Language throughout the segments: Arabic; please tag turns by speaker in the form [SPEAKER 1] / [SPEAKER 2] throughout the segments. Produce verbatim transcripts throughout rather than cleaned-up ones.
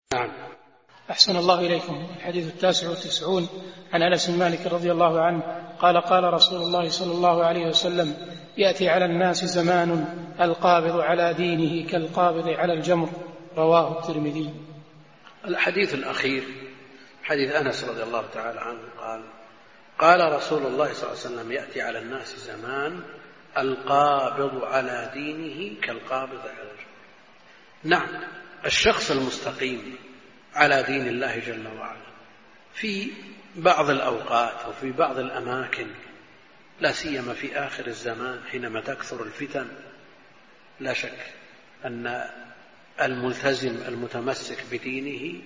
[SPEAKER 1] نعم.
[SPEAKER 2] أحسن الله إليكم. الحديث التاسع والتسعون عن أنس بن مالك رضي الله عنه قال قال رسول الله صلى الله عليه وسلم: يأتي على الناس زمان القابض على دينه كالقابض على الجمر. رواه الترمذي.
[SPEAKER 1] الحديث الأخير حديث أنس رضي الله تعالى عنه قال قال رسول الله صلى الله عليه وسلم: يأتي على الناس زمان القابض على دينه كالقابض على الجمر. نعم، الشخص المستقيم على دين الله جل وعلا في بعض الأوقات وفي بعض الأماكن، لا سيما في آخر الزمان حينما تكثر الفتن، لا شك أن الملتزم المتمسك بدينه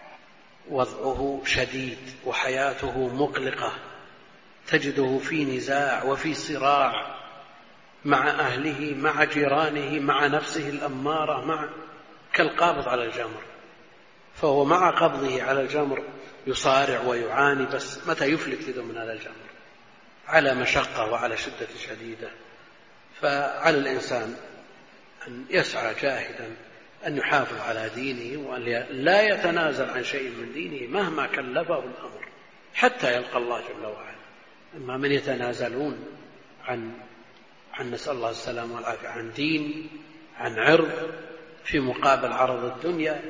[SPEAKER 1] وضعه شديد وحياته مقلقة، تجده في نزاع وفي صراع مع أهله مع جيرانه مع نفسه الأمارة مع كالقابض على الجمر. فهو مع قبضه على الجمر يصارع ويعاني، بس متى يفلت يده من هذا الجمر على مشقة وعلى شدة شديدة. فعلى الإنسان أن يسعى جاهدا أن يحافظ على دينه وأن لا يتنازل عن شيء من دينه مهما كلفه الأمر حتى يلقى الله جل وعلا. أما من يتنازلون عن عن نسأل الله السلامة والعافية عن دين عن عرض في مقابل عرض الدنيا.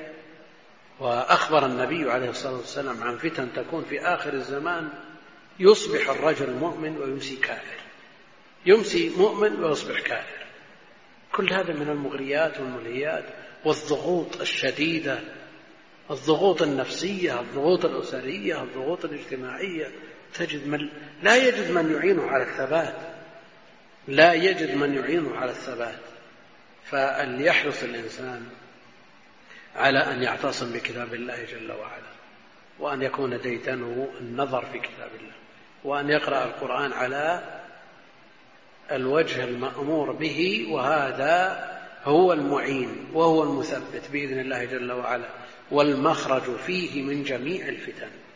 [SPEAKER 1] وأخبر النبي عليه الصلاة والسلام عن فتن تكون في آخر الزمان، يصبح الرجل مؤمن ويمسي كافر، يمسي مؤمن ويصبح كافر. كل هذا من المغريات والملهيات والضغوط الشديدة، الضغوط النفسية، الضغوط الأسرية، الضغوط الاجتماعية. تجد من لا يجد من يعينه على الثبات، لا يجد من يعينه على الثبات. فليحرص الإنسان على أن يعتصم بكتاب الله جل وعلا، وأن يكون ديدنه النظر في كتاب الله، وأن يقرأ القرآن على الوجه المأمور به، وهذا هو المعين وهو المثبت بإذن الله جل وعلا، والمخرج فيه من جميع الفتن.